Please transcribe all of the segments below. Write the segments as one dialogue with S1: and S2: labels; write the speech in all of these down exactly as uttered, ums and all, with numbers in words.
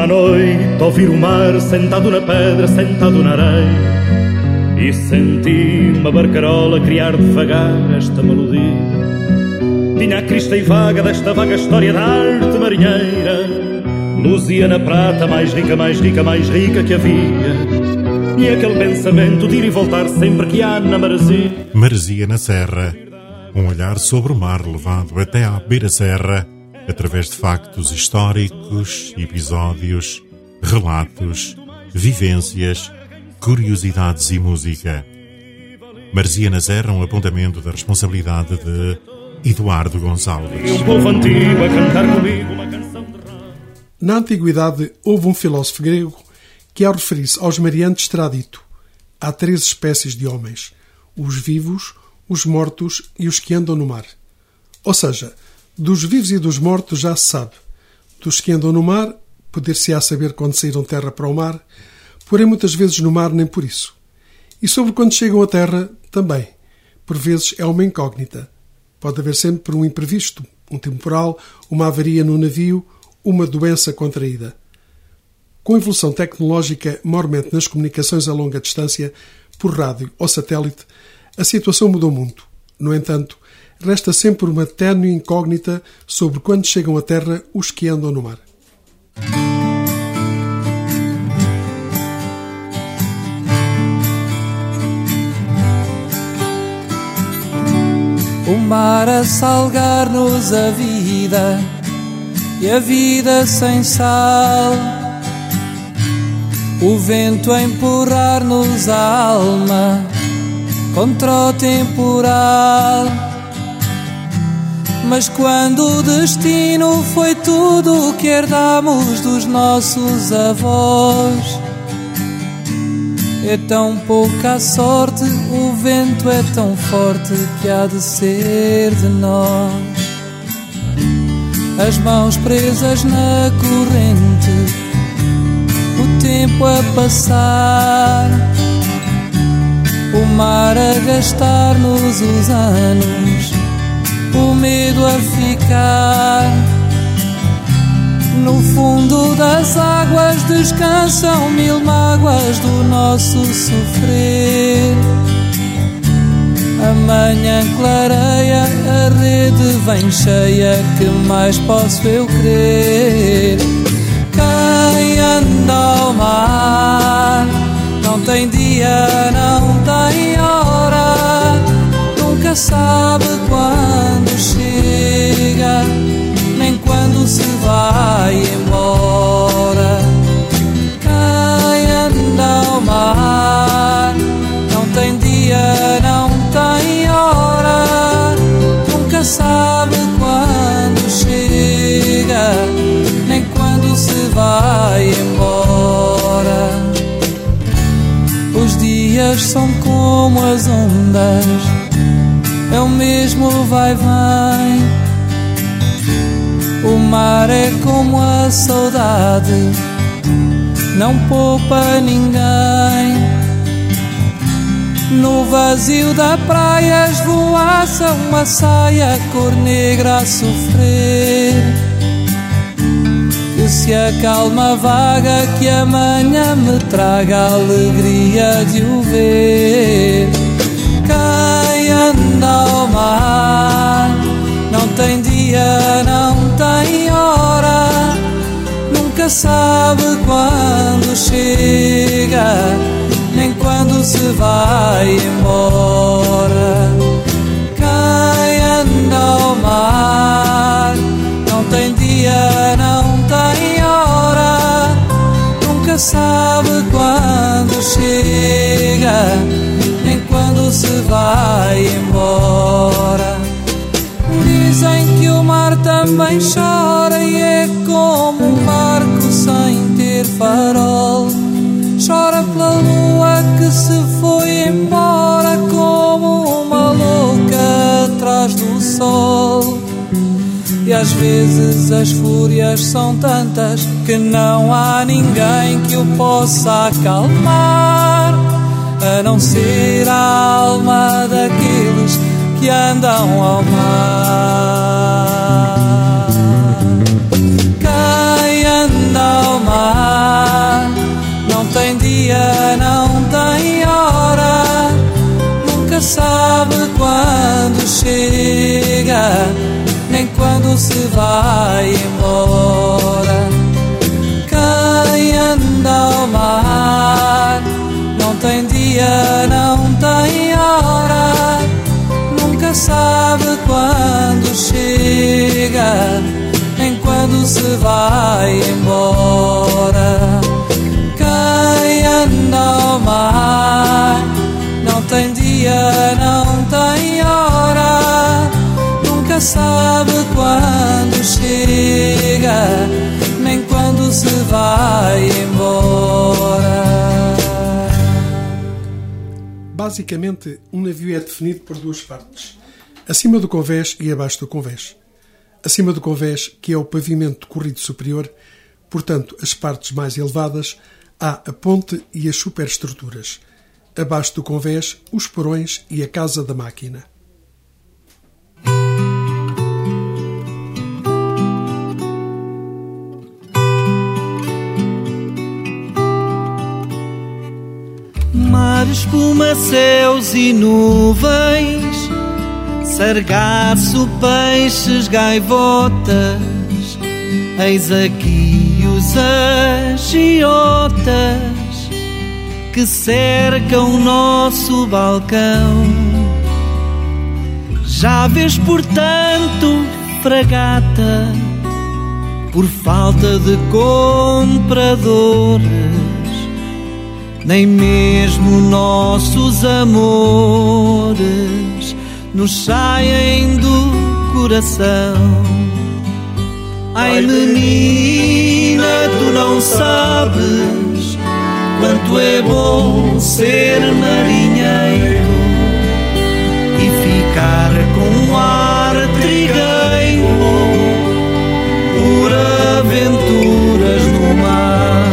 S1: à noite, ouvir o mar sentado na pedra, sentado na areia, e senti uma barcarola criar devagar esta melodia. Tinha a crista e vaga desta vaga história da arte marinheira, luzia na prata mais rica, mais rica, mais rica que havia, e aquele pensamento de ir e voltar sempre que há na maresia.
S2: Maresia na Serra, um olhar sobre o mar levado até à beira-serra, através de factos históricos, episódios, relatos, vivências, curiosidades e música. Maresia na Serra, um apontamento da responsabilidade de Eduardo Gonçalves.
S1: Um povo antigo a cantar comigo uma canção de rock.
S3: Na antiguidade houve um filósofo grego que, ao referir-se aos mariantes, terá dito: há três espécies de homens, os vivos, os mortos e os que andam no mar. Ou seja, dos vivos e dos mortos já se sabe. Dos que andam no mar, poder-se-á saber quando saíram terra para o mar, porém muitas vezes no mar nem por isso. E sobre quando chegam à terra, também. Por vezes é uma incógnita. Pode haver sempre um imprevisto, um temporal, uma avaria no navio, uma doença contraída. Com a evolução tecnológica, maiormente nas comunicações a longa distância, por rádio ou satélite, a situação mudou muito. No entanto, resta sempre uma ténue incógnita sobre quando chegam à terra os que andam no mar.
S4: O mar a salgar-nos a vida e a vida sem sal, o vento a empurrar-nos a alma contra o temporal. Mas quando o destino foi tudo o que herdamos dos nossos avós, é tão pouca a sorte, o vento é tão forte que há de ser de nós. As mãos presas na corrente, o tempo a passar, o mar a gastar-nos os anos, o medo a ficar. No fundo das águas descansam mil mágoas do nosso sofrer. A manhã clareia, a rede vem cheia, que mais posso eu querer? Quem anda ao mar não tem dia, não tem hora, nunca sabe quando chega, nem quando se vai embora. Quem anda ao mar não tem dia, não tem hora, nunca sabe quando chega, nem quando se vai embora. Os dias são como as ondas, é o mesmo vai-vem. O mar é como a saudade, não poupa ninguém. No vazio da praia esvoaça uma saia cor negra a sofrer, que se acalma vaga, que amanhã me traga a alegria de o ver. Quem anda ao mar não tem dia, não tem hora, nunca sabe quando chega, nem quando se vai embora. Quem anda ao mar não tem dia, não tem hora, nunca sabe quando chega, nem quando se vai embora. Dizem que o mar também chora e é como um barco sem ter farol. Chora pela lua que se foi embora, como uma louca atrás do sol. E às vezes as fúrias são tantas que não há ninguém que o possa acalmar, a não ser a alma daqueles que andam ao mar. Quem anda ao mar quando se vai embora. Quem anda ao mar não tem dia, não tem hora, nunca sabe quando chega, nem quando se vai embora. Quem anda ao mar não tem dia, não tem hora, nunca sabe quando chega, nem quando se vai embora.
S3: Basicamente, um navio é definido por duas partes: acima do convés e abaixo do convés. Acima do convés, que é o pavimento de corrido superior, portanto, as partes mais elevadas, há a ponte e as superestruturas. Abaixo do convés, os porões e a casa da máquina.
S5: Mar, espuma, céus e nuvens, sargaço, peixes, gaivotas, eis aqui os agiotas que cercam o nosso balcão. Já vês, portanto, fragata, por falta de compradores, nem mesmo nossos amores nos saem do coração. Ai, menina, tu não sabes quanto é bom ser marinheiro e ficar com um ar trigueiro por aventuras no mar.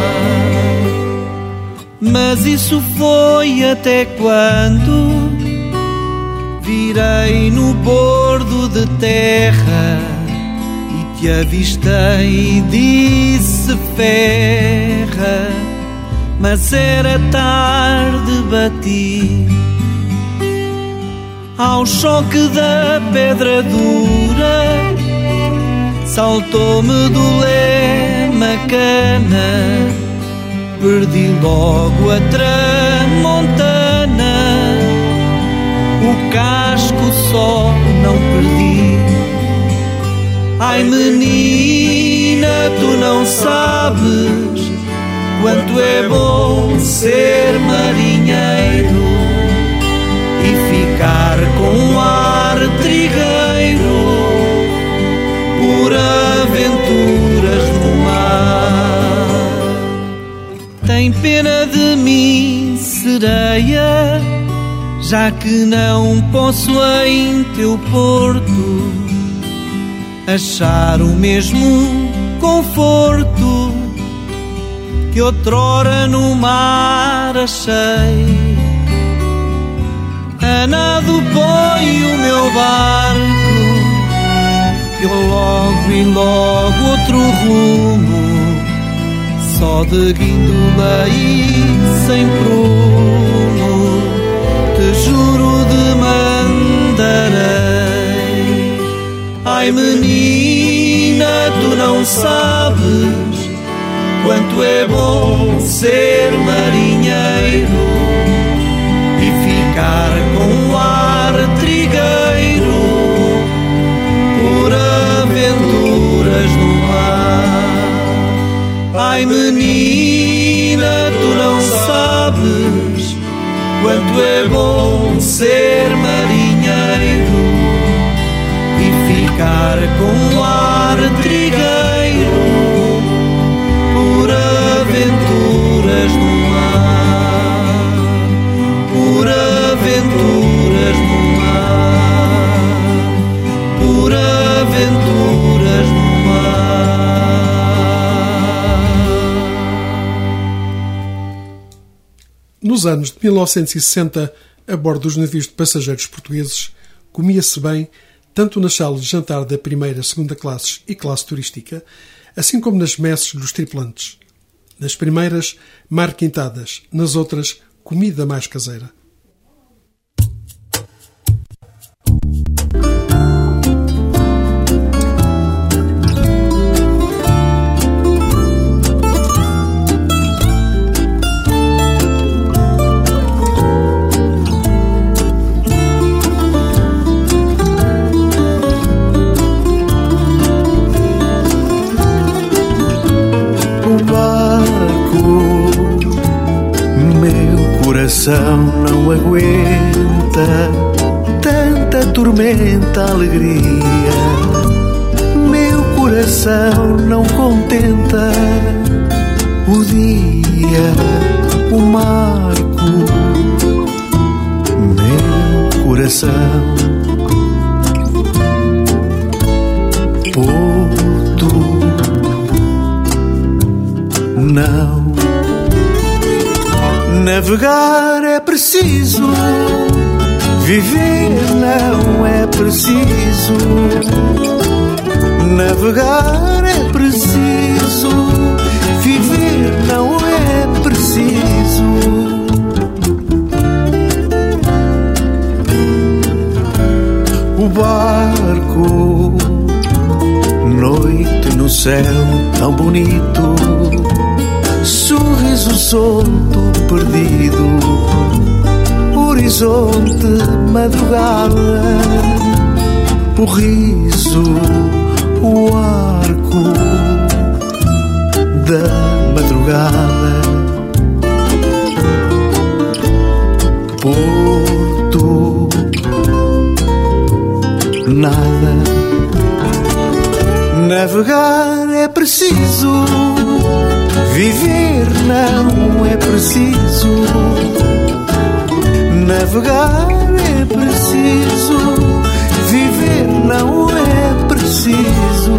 S5: Mas isso foi até quando virei no bordo de terra e te avistei e disse ferra. Mas era tarde, bati ao choque da pedra dura, saltou-me do leme a cana, perdi logo a tramontana, o casco só não perdi. Ai, menina, tu não sabes quanto é bom ser marinheiro e ficar com um ar trigueiro por aventuras no mar. Tem pena de mim, sereia, já que não posso em teu porto achar o mesmo conforto que outrora no mar achei. A nado põe o meu barco, que eu logo e logo outro rumo, só de guindola e sem prumo, te juro de mandarei. Ai, menina, tu não sabes quanto é bom ser marinheiro e ficar com um ar trigueiro por aventuras no mar. Ai, menina, tu não sabes quanto é bom ser marinheiro e ficar com um ar trigueiro por aventuras no mar, por aventuras no mar, por aventuras no mar.
S3: Nos anos de mil novecentos e sessenta, a bordo dos navios de passageiros portugueses, comia-se bem tanto nas salas de jantar da primeira, segunda classes e classe turística, assim como nas messes dos tripulantes. Nas primeiras, marquintadas, nas outras, comida mais caseira.
S5: coração não aguenta tanta tormenta, alegria. Meu coração não contenta o dia, o marco. Meu coração, Porto, não. Navegar é preciso, viver não é preciso. Navegar é preciso, viver não é preciso. O barco, noite no céu tão bonito, sorriso solto perdido, horizonte, madrugada, o riso, o arco da madrugada. Porto, nada. Navegar é preciso, viver não é preciso. Navegar é preciso, viver não é preciso.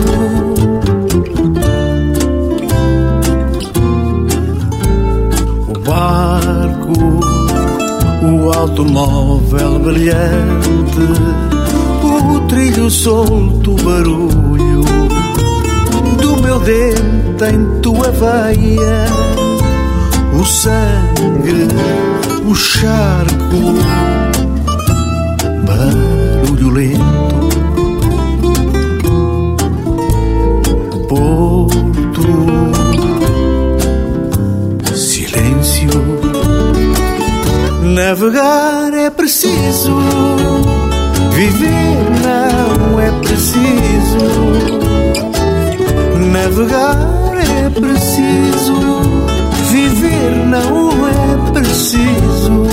S5: O barco, o automóvel brilhante, o trilho solto, o barulho do meu dente em tua veia, o sangue, o charco, barulho lento. Porto, silêncio. Navegar é preciso, viver não é preciso. Navegar é preciso, viver não é preciso.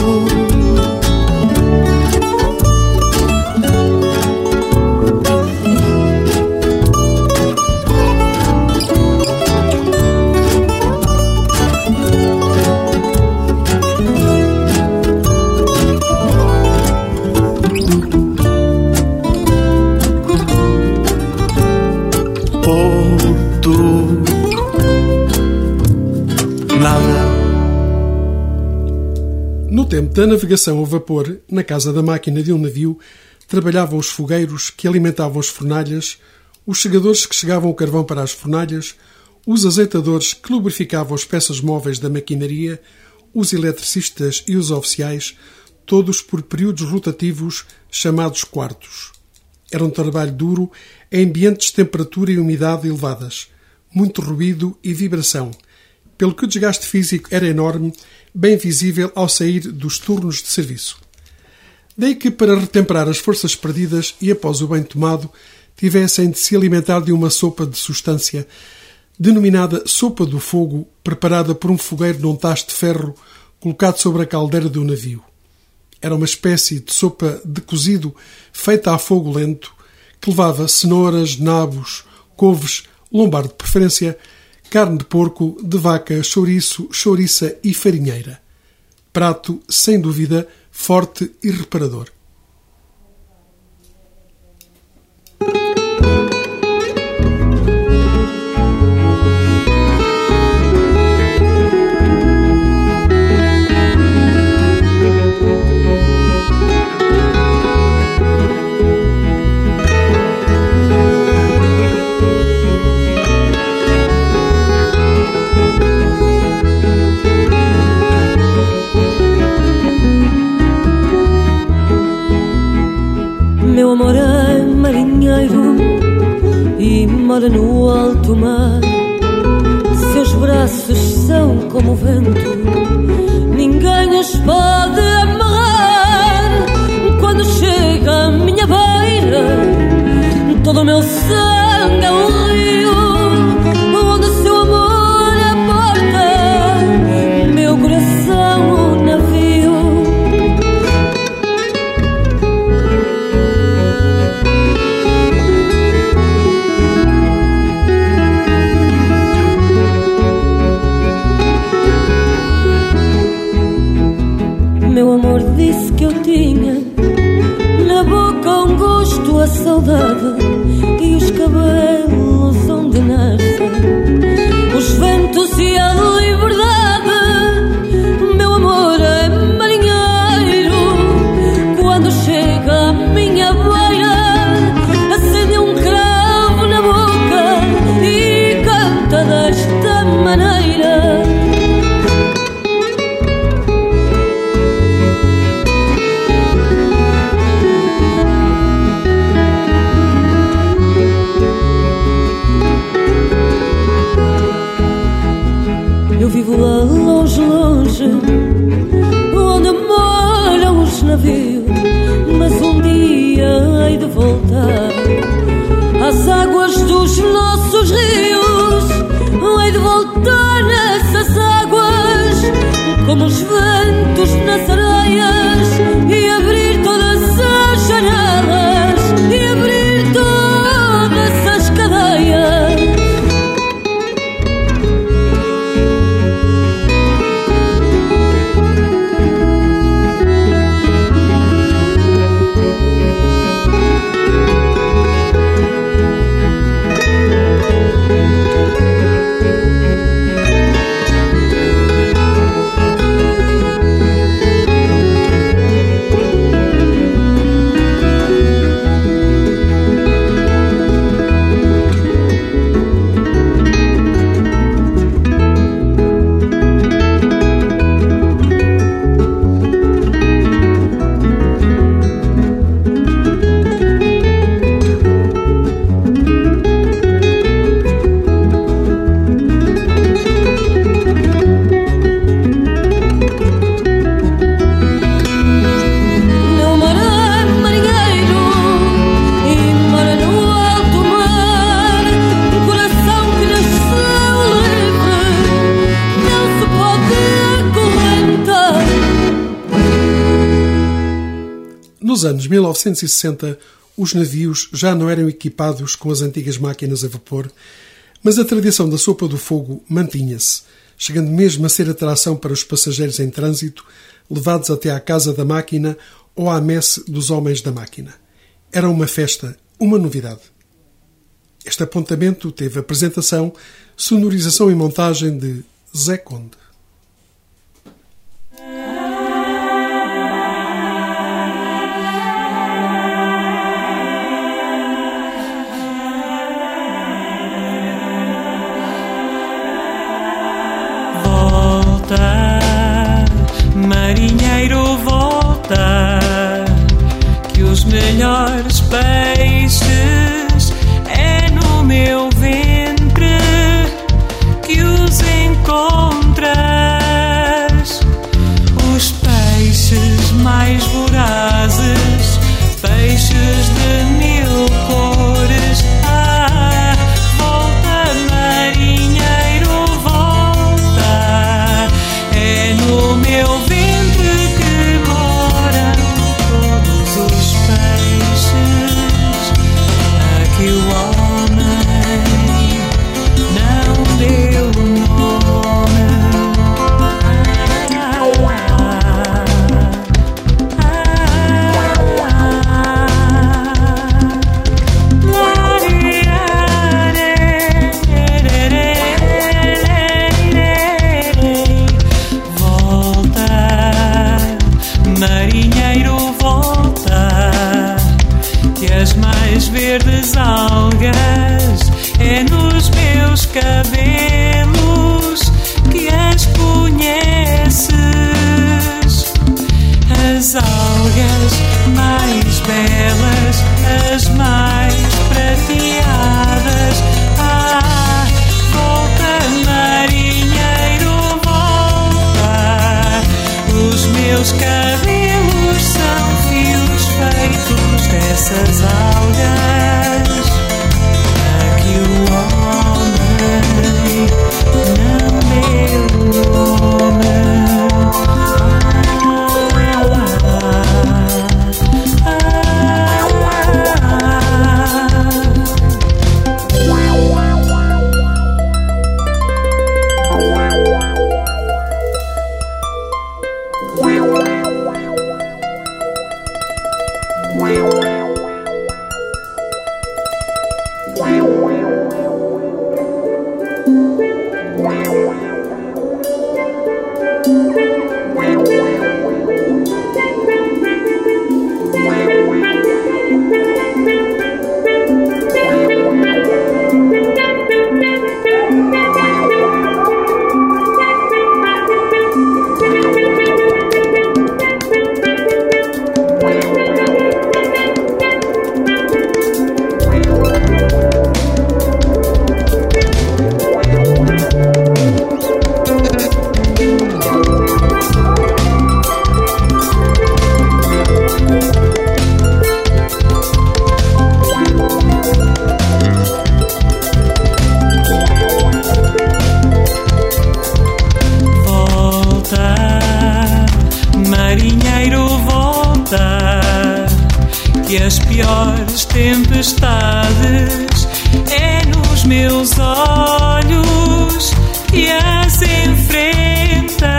S3: No tempo da navegação a vapor, na casa da máquina de um navio, trabalhavam os fogueiros que alimentavam as fornalhas, os segadores que chegavam o carvão para as fornalhas, os azeitadores que lubrificavam as peças móveis da maquinaria, os eletricistas e os oficiais, todos por períodos rotativos chamados quartos. Era um trabalho duro em ambientes de temperatura e umidade elevadas, muito ruído e vibração, pelo que o desgaste físico era enorme, bem visível ao sair dos turnos de serviço. Daí que, para retemperar as forças perdidas e após o banho tomado, tivessem de se alimentar de uma sopa de substância, denominada sopa do fogo, preparada por um fogueiro num tacho de ferro colocado sobre a caldeira do navio. Era uma espécie de sopa de cozido feita a fogo lento, que levava cenouras, nabos, couves, lombar de preferência, carne de porco, de vaca, chouriço, chouriça e farinheira. Prato, sem dúvida, forte e reparador.
S6: Meu amor é marinheiro e mora no alto mar. Seus braços são como o vento, ninguém os pode amarrar. Quando chega à minha beira, todo o meu sangue é um rio, onde seu amor aporta, meu coração um navio. saudade e os cabelos onde nascem os ventos e a liberdade. Meu amor é marinheiro, quando chega à minha beira, acende um cravo na boca e canta desta maneira. Eu vivo lá longe, longe, onde moram os navios, mas um dia hei de voltar às águas dos nossos rios. Hei de voltar nessas águas, como os ventos nas areias, e abrir todas as janelas, e abrir todas as cadeias.
S3: Nos anos mil novecentos e sessenta, os navios já não eram equipados com as antigas máquinas a vapor, mas a tradição da sopa do fogo mantinha-se, chegando mesmo a ser atração para os passageiros em trânsito, levados até à casa da máquina ou à messe dos homens da máquina. Era uma festa, uma novidade. Este apontamento teve apresentação, sonorização e montagem de Zé Conde.
S7: Marinheiro, volta, que os melhores peixes é no meu ventre que os encontras. Os peixes mais vorazes, peixes de mil cores. Ah, volta, marinheiro, volta, é no meu ventre que moram todos os peixes a que o homem não deu nome. Ah, ah, marinheiro, volta, que as mais verdes algas é nos meus cabelos que as conheces. As algas mais belas, as mais prateadas. Ah, volta, marinheiro, volta, os meus cabelos são fios feitos dessas algas a que o homem não deu nome. Ah, ah, ah, ah. tempestades, é nos meus olhos que as enfrentas.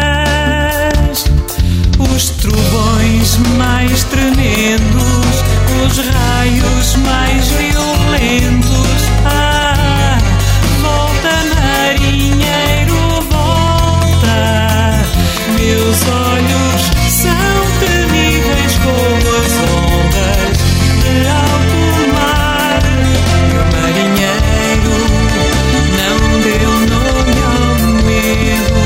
S7: Os trovões mais tremendos, os raios mais violentos. Ah, volta, marinheiro, volta. Meus olhos são temíveis como as ondas de alto mar. Meu marinheiro não deu nome ao medo.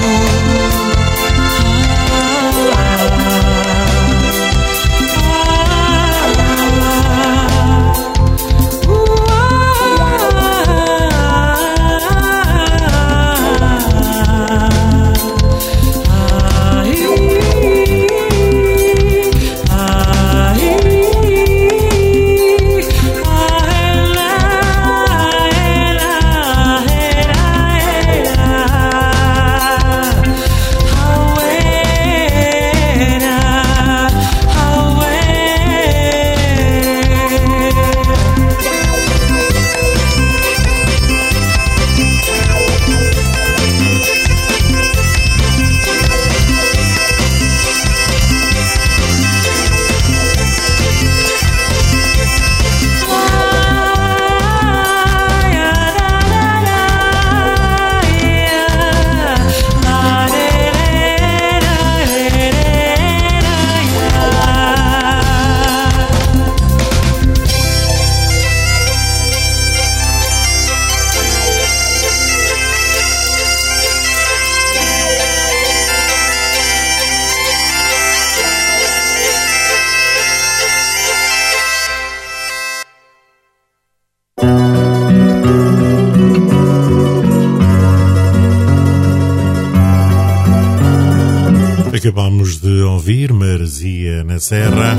S2: Acabamos de ouvir Maresia na Serra,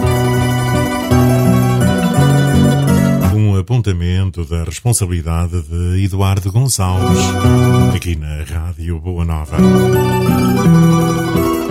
S2: um apontamento da responsabilidade de Eduardo Gonçalves, aqui na Rádio Boa Nova.